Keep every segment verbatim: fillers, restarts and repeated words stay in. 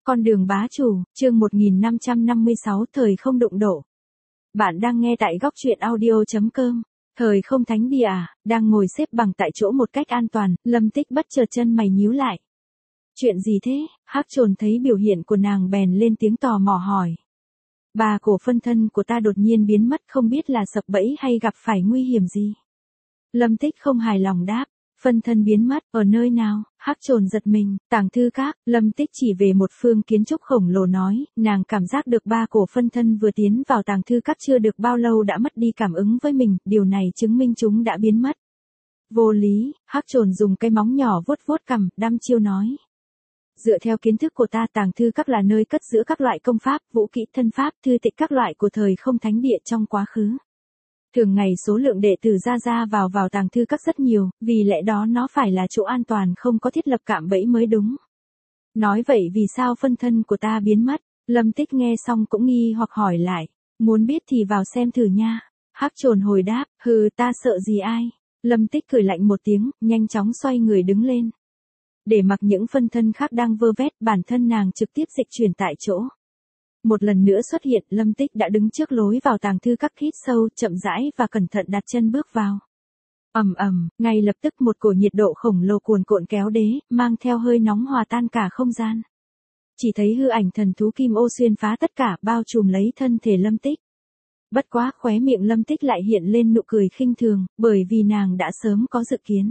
Con đường bá chủ, chương một nghìn năm trăm năm mươi sáu thời không đụng độ. Bạn đang nghe tại góc truyện audio chấm com. Thời không thánh địa à, đang ngồi xếp bằng tại chỗ một cách an toàn, Lâm Tích bất chợt chân mày nhíu lại. Chuyện gì thế? Hắc Trồn thấy biểu hiện của nàng bèn lên tiếng tò mò hỏi. Bà cổ phân thân của ta đột nhiên biến mất, không biết là sập bẫy hay gặp phải nguy hiểm gì. Lâm Tích không hài lòng đáp. Phân thân biến mất, ở nơi nào? Hắc Trồn giật mình, tàng thư các. Lâm Tích chỉ về một phương kiến trúc khổng lồ nói, nàng cảm giác được ba cổ phân thân vừa tiến vào tàng thư các chưa được bao lâu đã mất đi cảm ứng với mình, điều này chứng minh chúng đã biến mất. Vô lý. Hắc Trồn dùng cái móng nhỏ vuốt vuốt cằm, đăm chiêu nói. Dựa theo kiến thức của ta, tàng thư các là nơi cất giữ các loại công pháp, vũ kỹ thân pháp, thư tịch các loại của thời không thánh địa trong quá khứ. Thường ngày số lượng đệ tử ra ra vào vào tàng thư các rất nhiều, vì lẽ đó nó phải là chỗ an toàn, không có thiết lập cạm bẫy mới đúng. Nói vậy vì sao phân thân của ta biến mất? Lâm Tích nghe xong cũng nghi hoặc hỏi lại. Muốn biết thì vào xem thử nha. Hắc Trồn hồi đáp, hừ, ta sợ gì ai? Lâm Tích cười lạnh một tiếng, nhanh chóng xoay người đứng lên. Để mặc những phân thân khác đang vơ vét, bản thân nàng trực tiếp dịch chuyển tại chỗ. Một lần nữa xuất hiện, Lâm Tích đã đứng trước lối vào tàng thư các, hít sâu, chậm rãi và cẩn thận đặt chân bước vào. Ầm ầm, ngay lập tức một cổ nhiệt độ khổng lồ cuồn cuộn kéo đế, mang theo hơi nóng hòa tan cả không gian. Chỉ thấy hư ảnh thần thú kim ô xuyên phá tất cả, bao trùm lấy thân thể Lâm Tích. Bất quá khóe miệng Lâm Tích lại hiện lên nụ cười khinh thường, bởi vì nàng đã sớm có dự kiến.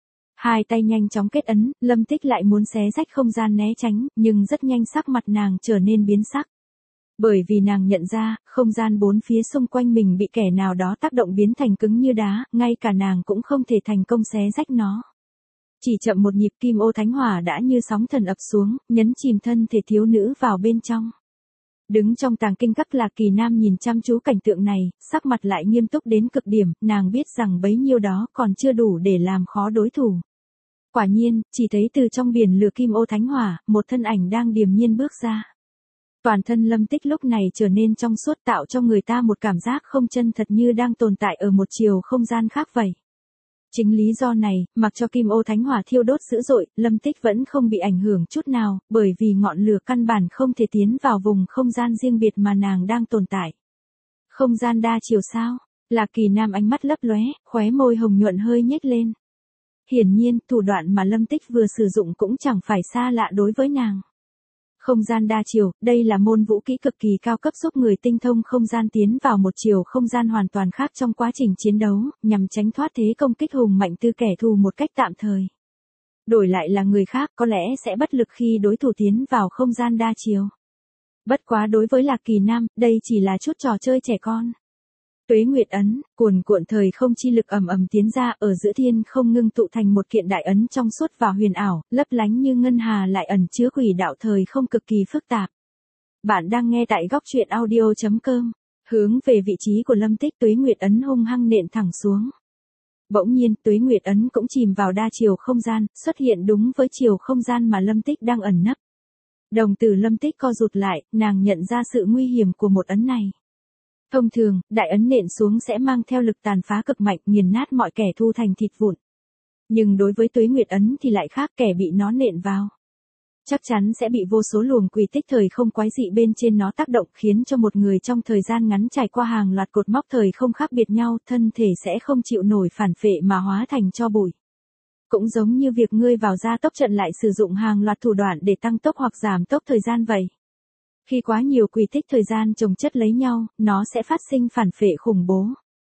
Hai tay nhanh chóng kết ấn, Lâm Tích lại muốn xé rách không gian né tránh, nhưng rất nhanh sắc mặt nàng trở nên biến sắc. Bởi vì nàng nhận ra, không gian bốn phía xung quanh mình bị kẻ nào đó tác động biến thành cứng như đá, ngay cả nàng cũng không thể thành công xé rách nó. Chỉ chậm một nhịp, kim ô thánh hỏa đã như sóng thần ập xuống, nhấn chìm thân thể thiếu nữ vào bên trong. Đứng trong tàng kinh các Lạc Kỳ Nam nhìn chăm chú cảnh tượng này, sắc mặt lại nghiêm túc đến cực điểm, nàng biết rằng bấy nhiêu đó còn chưa đủ để làm khó đối thủ. Quả nhiên, chỉ thấy từ trong biển lửa kim ô thánh hỏa, một thân ảnh đang điềm nhiên bước ra. Toàn thân Lâm Tích lúc này trở nên trong suốt, tạo cho người ta một cảm giác không chân thật, như đang tồn tại ở một chiều không gian khác vậy. Chính lý do này, mặc cho kim ô thánh hỏa thiêu đốt dữ dội, Lâm Tích vẫn không bị ảnh hưởng chút nào, bởi vì ngọn lửa căn bản không thể tiến vào vùng không gian riêng biệt mà nàng đang tồn tại. Không gian đa chiều sao? Lạc Kỳ Nam ánh mắt lấp lóe, khóe môi hồng nhuận hơi nhếch lên. Hiển nhiên, thủ đoạn mà Lâm Tích vừa sử dụng cũng chẳng phải xa lạ đối với nàng. Không gian đa chiều, đây là môn vũ kỹ cực kỳ cao cấp giúp người tinh thông không gian tiến vào một chiều không gian hoàn toàn khác trong quá trình chiến đấu, nhằm tránh thoát thế công kích hùng mạnh từ kẻ thù một cách tạm thời. Đổi lại là người khác có lẽ sẽ bất lực khi đối thủ tiến vào không gian đa chiều. Bất quá đối với Lạc Kỳ Nam, đây chỉ là chút trò chơi trẻ con. Tuế Nguyệt ấn, cuồn cuộn thời không chi lực ầm ầm tiến ra, ở giữa thiên không ngưng tụ thành một kiện đại ấn trong suốt và huyền ảo, lấp lánh như ngân hà, lại ẩn chứa quỷ đạo thời không cực kỳ phức tạp. Bạn đang nghe tại góc truyện audio chấm com. Hướng về vị trí của Lâm Tích, Tuế Nguyệt ấn hung hăng nện thẳng xuống. Bỗng nhiên, Tuế Nguyệt ấn cũng chìm vào đa chiều không gian, xuất hiện đúng với chiều không gian mà Lâm Tích đang ẩn nấp. Đồng tử Lâm Tích co rụt lại, nàng nhận ra sự nguy hiểm của một ấn này. Thông thường, đại ấn nện xuống sẽ mang theo lực tàn phá cực mạnh, nghiền nát mọi kẻ thù thành thịt vụn. Nhưng đối với Tuế Nguyệt ấn thì lại khác, kẻ bị nó nện vào chắc chắn sẽ bị vô số luồng quy tích thời không quái dị bên trên nó tác động, khiến cho một người trong thời gian ngắn trải qua hàng loạt cột mốc thời không khác biệt nhau, thân thể sẽ không chịu nổi phản phệ mà hóa thành tro bụi. Cũng giống như việc ngươi vào gia tốc trận lại sử dụng hàng loạt thủ đoạn để tăng tốc hoặc giảm tốc thời gian vậy. Khi quá nhiều quy tích thời gian chồng chất lấy nhau, nó sẽ phát sinh phản phệ khủng bố.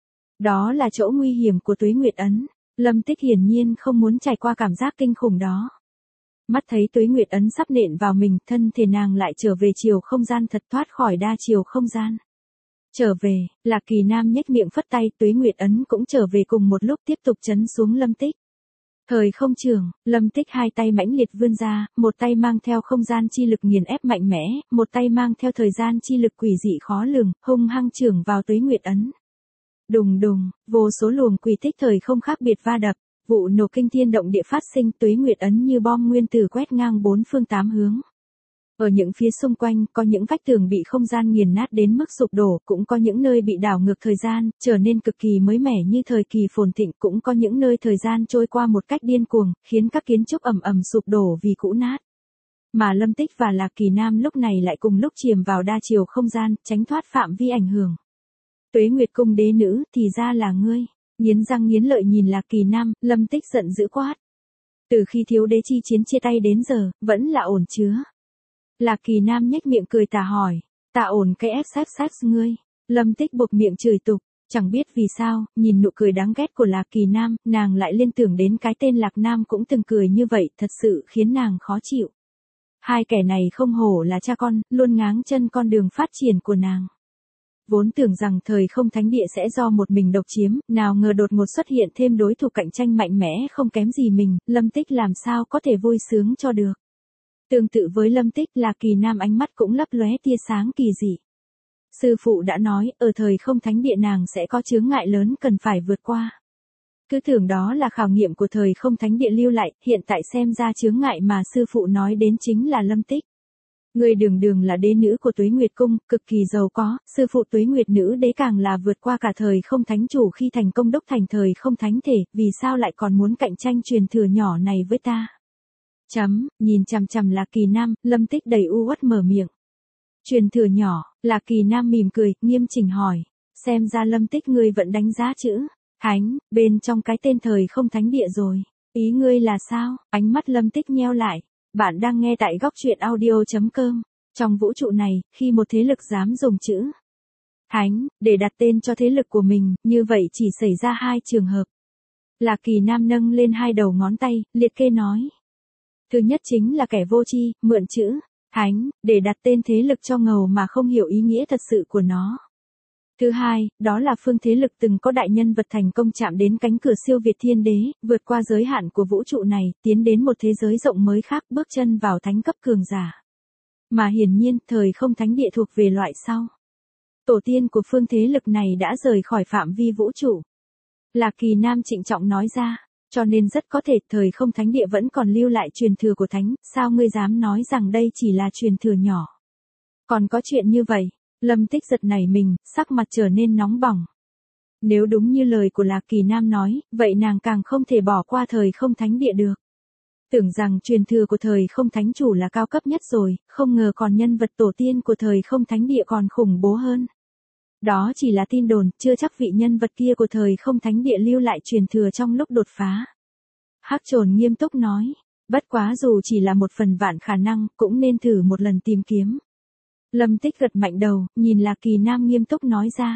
Đó là chỗ nguy hiểm của Tuế Nguyệt ấn. Lâm Tích hiển nhiên không muốn trải qua cảm giác kinh khủng đó. Mắt thấy Tuế Nguyệt ấn sắp nện vào mình, thân thể nàng lại trở về chiều không gian thật, thoát khỏi đa chiều không gian. Trở về, Lạc Kỳ Nam nhếch miệng phất tay, Tuế Nguyệt ấn cũng trở về cùng một lúc, tiếp tục chấn xuống Lâm Tích. Thời không trường, Lâm Tích hai tay mãnh liệt vươn ra, một tay mang theo không gian chi lực nghiền ép mạnh mẽ, một tay mang theo thời gian chi lực quỷ dị khó lường, hung hăng chưởng vào Tuế Nguyệt ấn. Đùng đùng, vô số luồng quỷ tích thời không khác biệt va đập, vụ nổ kinh thiên động địa phát sinh, Tuế Nguyệt ấn như bom nguyên tử quét ngang bốn phương tám hướng. Ở những phía xung quanh, có những vách tường bị không gian nghiền nát đến mức sụp đổ, cũng có những nơi bị đảo ngược thời gian, trở nên cực kỳ mới mẻ như thời kỳ phồn thịnh, cũng có những nơi thời gian trôi qua một cách điên cuồng, khiến các kiến trúc ầm ầm sụp đổ vì cũ nát. Mà Lâm Tích và Lạc Kỳ Nam lúc này lại cùng lúc chìm vào đa chiều không gian, tránh thoát phạm vi ảnh hưởng. Tuế Nguyệt cung đế nữ, thì ra là ngươi. Nghiến răng nghiến lợi nhìn Lạc Kỳ Nam, Lâm Tích giận dữ quát. Từ khi thiếu đế chi chiến chia tay đến giờ, vẫn là ổn chứa. Lạc Kỳ Nam nhếch miệng cười tà hỏi, ta ổn cái ép sát sát ngươi. Lâm Tích buộc miệng chửi tục, chẳng biết vì sao, nhìn nụ cười đáng ghét của Lạc Kỳ Nam, nàng lại liên tưởng đến cái tên Lạc Nam cũng từng cười như vậy, thật sự khiến nàng khó chịu. Hai kẻ này không hổ là cha con, luôn ngáng chân con đường phát triển của nàng. Vốn tưởng rằng thời không thánh địa sẽ do một mình độc chiếm, nào ngờ đột ngột xuất hiện thêm đối thủ cạnh tranh mạnh mẽ không kém gì mình, Lâm Tích làm sao có thể vui sướng cho được. Tương tự với Lâm Tích, Lạc Kỳ Nam ánh mắt cũng lấp lóe tia sáng kỳ dị. Sư phụ đã nói, ở thời không thánh địa nàng sẽ có chướng ngại lớn cần phải vượt qua. Cứ tưởng đó là khảo nghiệm của thời không thánh địa lưu lại, hiện tại xem ra chướng ngại mà sư phụ nói đến chính là Lâm Tích. Người đường đường là đế nữ của Tuế Nguyệt cung, cực kỳ giàu có, sư phụ Tuế Nguyệt nữ đế càng là vượt qua cả thời không thánh chủ khi thành công đốc thành thời không thánh thể, vì sao lại còn muốn cạnh tranh truyền thừa nhỏ này với ta? Chấm, nhìn chằm chằm Lạc Kỳ Nam, Lâm Tích đầy u uất mở miệng. Truyền thừa nhỏ, Lạc Kỳ Nam mỉm cười, nghiêm chỉnh hỏi, xem ra Lâm Tích ngươi vẫn đánh giá chữ thánh bên trong cái tên thời không thánh địa rồi. Ý ngươi là sao? Ánh mắt Lâm Tích nheo lại. Bạn đang nghe tại góc truyện audio chấm com. Trong vũ trụ này, khi một thế lực dám dùng chữ thánh để đặt tên cho thế lực của mình, như vậy chỉ xảy ra hai trường hợp. Lạc Kỳ Nam nâng lên hai đầu ngón tay, liệt kê nói. Thứ nhất chính là kẻ vô tri, mượn chữ thánh để đặt tên thế lực cho ngầu mà không hiểu ý nghĩa thật sự của nó. Thứ hai, đó là phương thế lực từng có đại nhân vật thành công chạm đến cánh cửa siêu việt thiên đế, vượt qua giới hạn của vũ trụ này, tiến đến một thế giới rộng mới khác, bước chân vào thánh cấp cường giả. Mà hiển nhiên, thời không thánh địa thuộc về loại sau. Tổ tiên của phương thế lực này đã rời khỏi phạm vi vũ trụ. Lạc Kỳ Nam trịnh trọng nói ra, cho nên rất có thể thời không thánh địa vẫn còn lưu lại truyền thừa của thánh, sao ngươi dám nói rằng đây chỉ là truyền thừa nhỏ. Còn có chuyện như vậy. Lâm Tích giật nảy mình, sắc mặt trở nên nóng bỏng. Nếu đúng như lời của Lạc Kỳ Nam nói, vậy nàng càng không thể bỏ qua thời không thánh địa được. Tưởng rằng truyền thừa của thời không thánh chủ là cao cấp nhất rồi, không ngờ còn nhân vật tổ tiên của thời không thánh địa còn khủng bố hơn. Đó chỉ là tin đồn, chưa chắc vị nhân vật kia của thời không thánh địa lưu lại truyền thừa trong lúc đột phá. Hắc Trồn nghiêm túc nói, bất quá dù chỉ là một phần vạn khả năng, cũng nên thử một lần tìm kiếm. Lâm Tích gật mạnh đầu, nhìn Lạc Kỳ Nam nghiêm túc nói ra.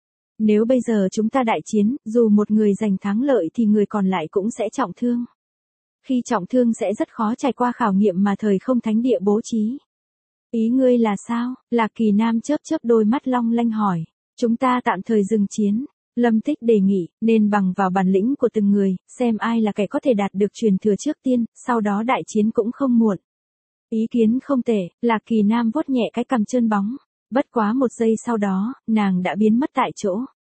Nếu bây giờ chúng ta đại chiến, dù một người giành thắng lợi thì người còn lại cũng sẽ trọng thương. Khi trọng thương sẽ rất khó trải qua khảo nghiệm mà thời không thánh địa bố trí. Ý ngươi là sao? Lạc Kỳ Nam chớp chớp đôi mắt long lanh hỏi. Chúng ta tạm thời dừng chiến. Lâm Tích đề nghị, nên bằng vào bản lĩnh của từng người, xem ai là kẻ có thể đạt được truyền thừa trước tiên, sau đó đại chiến cũng không muộn. Ý kiến không tệ, Lạc Kỳ Nam vuốt nhẹ cái cằm trơn bóng. Bất quá một giây sau đó, nàng đã biến mất tại chỗ.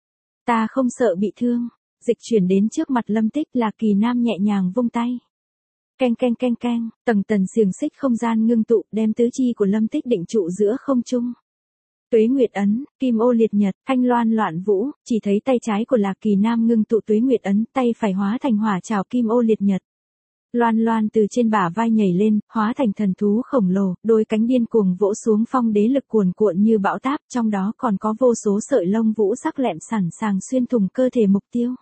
Ta không sợ bị thương. Dịch chuyển đến trước mặt Lâm Tích, Lạc Kỳ Nam nhẹ nhàng vung tay. Keng keng keng keng, tầng tầng xiềng xích không gian ngưng tụ, đem tứ chi của Lâm Tích định trụ giữa không trung. Tuế Nguyệt ấn, kim ô liệt nhật, thanh loan loạn vũ, chỉ thấy tay trái của Lạc Kỳ Nam ngưng tụ Tuế Nguyệt ấn, tay phải hóa thành hỏa trảo kim ô liệt nhật. Loan loan từ trên bả vai nhảy lên, hóa thành thần thú khổng lồ, đôi cánh điên cuồng vỗ xuống, phong đế lực cuồn cuộn như bão táp, trong đó còn có vô số sợi lông vũ sắc lẹm sẵn sàng xuyên thủng cơ thể mục tiêu.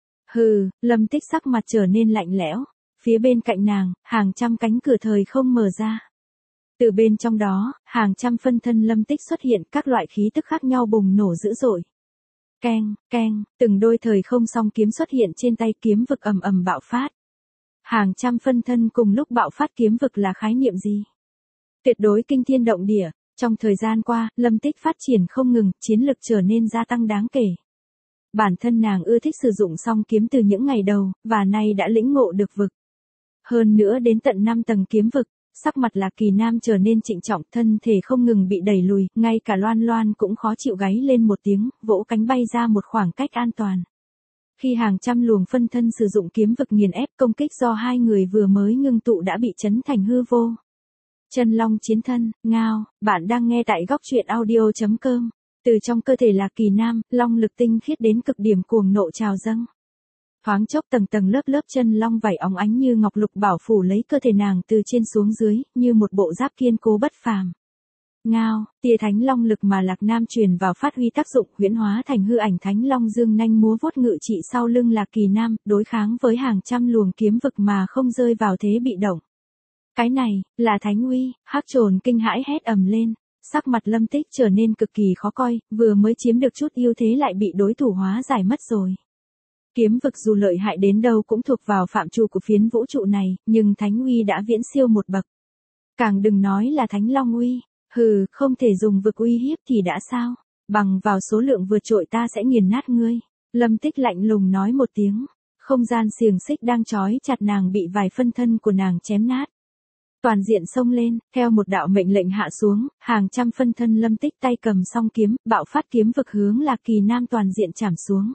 Hừ, Lâm Tích sắc mặt trở nên lạnh lẽo, phía bên cạnh nàng, hàng trăm cánh cửa thời không mở ra. Từ bên trong đó, hàng trăm phân thân Lâm Tích xuất hiện, các loại khí tức khác nhau bùng nổ dữ dội. Keng, keng, từng đôi thời không song kiếm xuất hiện trên tay, kiếm vực ầm ầm bạo phát. Hàng trăm phân thân cùng lúc bạo phát, kiếm vực là khái niệm gì? Tuyệt đối kinh thiên động địa, trong thời gian qua, Lâm Tích phát triển không ngừng, chiến lực trở nên gia tăng đáng kể. Bản thân nàng ưa thích sử dụng song kiếm từ những ngày đầu, và nay đã lĩnh ngộ được vực. Hơn nữa đến tận năm tầng kiếm vực, sắc mặt Lạc Kỳ Nam trở nên trịnh trọng, thân thể không ngừng bị đẩy lùi, ngay cả Loan Loan cũng khó chịu gáy lên một tiếng, vỗ cánh bay ra một khoảng cách an toàn. Khi hàng trăm luồng phân thân sử dụng kiếm vực nghiền ép, công kích do hai người vừa mới ngưng tụ đã bị chấn thành hư vô. Chân long chiến thân, ngao, bạn đang nghe tại góc truyện audio chấm com. Từ trong cơ thể Lạc Kỳ Nam, long lực tinh khiết đến cực điểm cuồng nộ trào dâng. Thoáng chốc tầng tầng lớp lớp chân long vảy óng ánh như ngọc lục bảo phủ lấy cơ thể nàng từ trên xuống dưới, như một bộ giáp kiên cố bất phàm. Ngao, tia thánh long lực mà Lạc Nam truyền vào phát huy tác dụng, huyễn hóa thành hư ảnh thánh long dương nanh múa vuốt ngự trị sau lưng Lạc Kỳ Nam, đối kháng với hàng trăm luồng kiếm vực mà không rơi vào thế bị động. Cái này, là thánh uy. Hắc Trồn kinh hãi hét ầm lên, sắc mặt Lâm Tích trở nên cực kỳ khó coi, vừa mới chiếm được chút ưu thế lại bị đối thủ hóa giải mất rồi. Kiếm vực dù lợi hại đến đâu cũng thuộc vào phạm trù của phiến vũ trụ này, nhưng thánh uy đã viễn siêu một bậc. Càng đừng nói là thánh long uy. Hừ, không thể dùng vực uy hiếp thì đã sao? Bằng vào số lượng vượt trội ta sẽ nghiền nát ngươi. Lâm Tích lạnh lùng nói một tiếng. Không gian xiềng xích đang trói chặt nàng bị vài phân thân của nàng chém nát. Toàn diện xông lên, theo một đạo mệnh lệnh hạ xuống, hàng trăm phân thân Lâm Tích tay cầm song kiếm, bạo phát kiếm vực hướng Lạc Kỳ Nam toàn diện chảm xuống.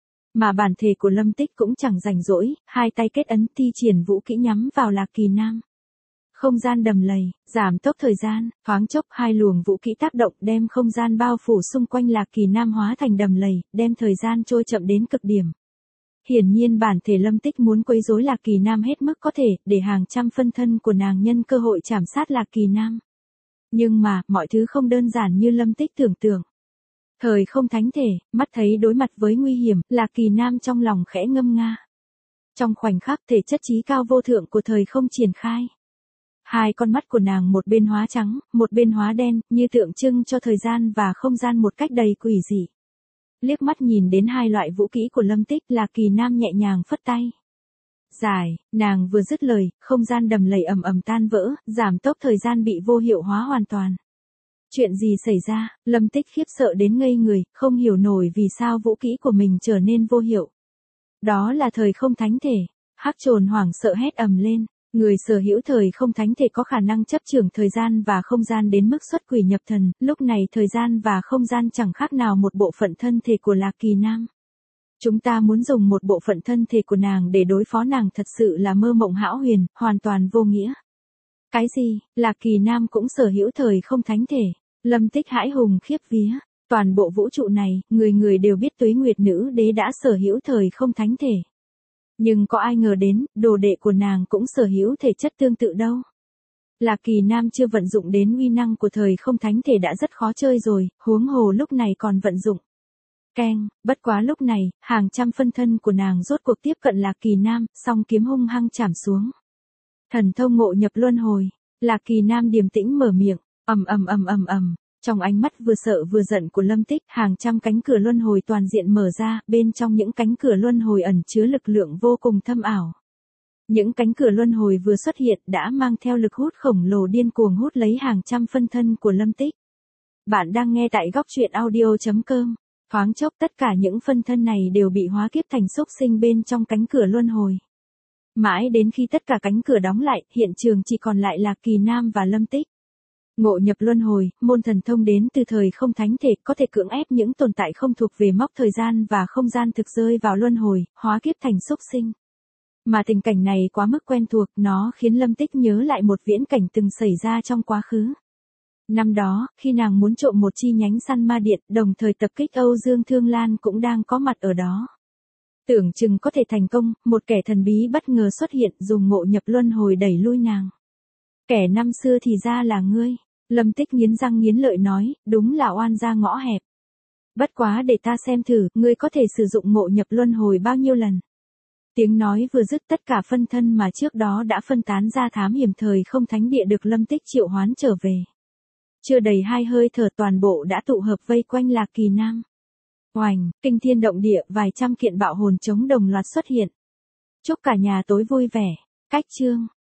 Mà bản thể của Lâm Tích cũng chẳng rảnh rỗi, hai tay kết ấn thi triển vũ kỹ nhắm vào Lạc Kỳ Nam. Không gian đầm lầy, giảm tốc thời gian, thoáng chốc hai luồng vũ kỹ tác động đem không gian bao phủ xung quanh Lạc Kỳ Nam hóa thành đầm lầy, đem thời gian trôi chậm đến cực điểm. Hiển nhiên bản thể Lâm Tích muốn quấy rối Lạc Kỳ Nam hết mức có thể, để hàng trăm phân thân của nàng nhân cơ hội chảm sát Lạc Kỳ Nam. Nhưng mà, mọi thứ không đơn giản như Lâm Tích tưởng tượng. Thời không thánh thể, mắt thấy đối mặt với nguy hiểm, Lạc Kỳ Nam trong lòng khẽ ngâm nga. Trong khoảnh khắc thể chất trí cao vô thượng của thời không triển khai. Hai con mắt của nàng một bên hóa trắng, một bên hóa đen, như tượng trưng cho thời gian và không gian một cách đầy quỷ dị. Liếc mắt nhìn đến hai loại vũ kỹ của Lâm Tích, Lạc Kỳ Nam nhẹ nhàng phất tay. Giải, nàng vừa dứt lời, không gian đầm lầy ầm ầm tan vỡ, giảm tốc thời gian bị vô hiệu hóa hoàn toàn. Chuyện gì xảy ra? Lâm Tích khiếp sợ đến ngây người, không hiểu nổi vì sao vũ kỹ của mình trở nên vô hiệu. Đó là thời không thánh thể. Hắc Trồn hoảng sợ hét ầm lên. Người sở hữu thời không thánh thể có khả năng chấp chưởng thời gian và không gian đến mức xuất quỷ nhập thần, lúc này thời gian và không gian chẳng khác nào một bộ phận thân thể của Lạc Kỳ Nam. Chúng ta muốn dùng một bộ phận thân thể của nàng để đối phó nàng thật sự là mơ mộng hão huyền, hoàn toàn vô nghĩa. Cái gì? Lạc Kỳ Nam cũng sở hữu thời không thánh thể. Lâm Tích hãi hùng khiếp vía. Toàn bộ vũ trụ này, người người đều biết Tuế Nguyệt Nữ Đế đã sở hữu thời không thánh thể. Nhưng có ai ngờ đến, đồ đệ của nàng cũng sở hữu thể chất tương tự đâu. Lạc Kỳ Nam chưa vận dụng đến uy năng của thời không thánh thể đã rất khó chơi rồi, huống hồ lúc này còn vận dụng. Keng, bất quá lúc này, hàng trăm phân thân của nàng rốt cuộc tiếp cận Lạc Kỳ Nam, song kiếm hung hăng chảm xuống. Thần thông ngộ nhập luân hồi, Lạc Kỳ Nam điềm tĩnh mở miệng, ầm ầm ầm ầm ầm. Trong ánh mắt vừa sợ vừa giận của Lâm Tích, hàng trăm cánh cửa luân hồi toàn diện mở ra, bên trong những cánh cửa luân hồi ẩn chứa lực lượng vô cùng thâm ảo. Những cánh cửa luân hồi vừa xuất hiện đã mang theo lực hút khổng lồ điên cuồng hút lấy hàng trăm phân thân của Lâm Tích. Bạn đang nghe tại góc truyện audio chấm com. Thoáng chốc tất cả những phân thân này đều bị hóa kiếp thành xúc sinh bên trong cánh cửa luân hồi. Mãi đến khi tất cả cánh cửa đóng lại, hiện trường chỉ còn lại Lạc Kỳ Nam và Lâm Tích. Ngộ nhập luân hồi, môn thần thông đến từ thời không thánh thể, có thể cưỡng ép những tồn tại không thuộc về mốc thời gian và không gian thực rơi vào luân hồi, hóa kiếp thành xúc sinh. Mà tình cảnh này quá mức quen thuộc, nó khiến Lâm Tích nhớ lại một viễn cảnh từng xảy ra trong quá khứ. Năm đó, khi nàng muốn trộm một chi nhánh săn ma điện, đồng thời tập kích Âu Dương Thương Lan cũng đang có mặt ở đó. Tưởng chừng có thể thành công, một kẻ thần bí bất ngờ xuất hiện dùng ngộ nhập luân hồi đẩy lui nàng. Kẻ năm xưa thì ra là ngươi. Lâm Tích nghiến răng nghiến lợi nói, đúng là oan gia ngõ hẹp. Bất quá để ta xem thử, ngươi có thể sử dụng ngộ nhập luân hồi bao nhiêu lần. Tiếng nói vừa dứt tất cả phân thân mà trước đó đã phân tán ra thám hiểm thời không thánh địa được Lâm Tích triệu hoán trở về. Chưa đầy hai hơi thở toàn bộ đã tụ hợp vây quanh Lạc Kỳ Nam. Oành, kinh thiên động địa, vài trăm kiện bạo hồn chống đồng loạt xuất hiện. Chúc cả nhà tối vui vẻ. Cách chương.